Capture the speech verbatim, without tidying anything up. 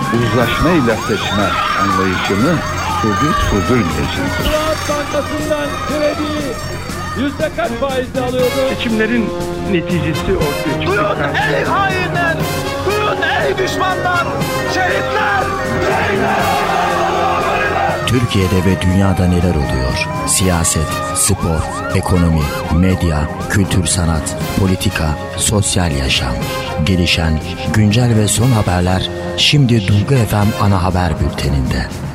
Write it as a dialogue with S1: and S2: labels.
S1: uzlaşmayla seçme anlayışını sürdür sürdürmeyeceğiz.
S2: Ziraat Bankası'ndan krediyi yüzde kaç faizle alıyordu?
S3: Seçimlerin neticesi ortaya çıktı.
S4: Duyun ey hainler! Duyun ey düşmanlar! Şehitler! Şehitler!
S5: Türkiye'de ve dünyada neler oluyor? Siyaset, spor, ekonomi, medya, kültür sanat, politika, sosyal yaşam. Gelişen, güncel ve son haberler şimdi Duygu F M ana haber bülteninde.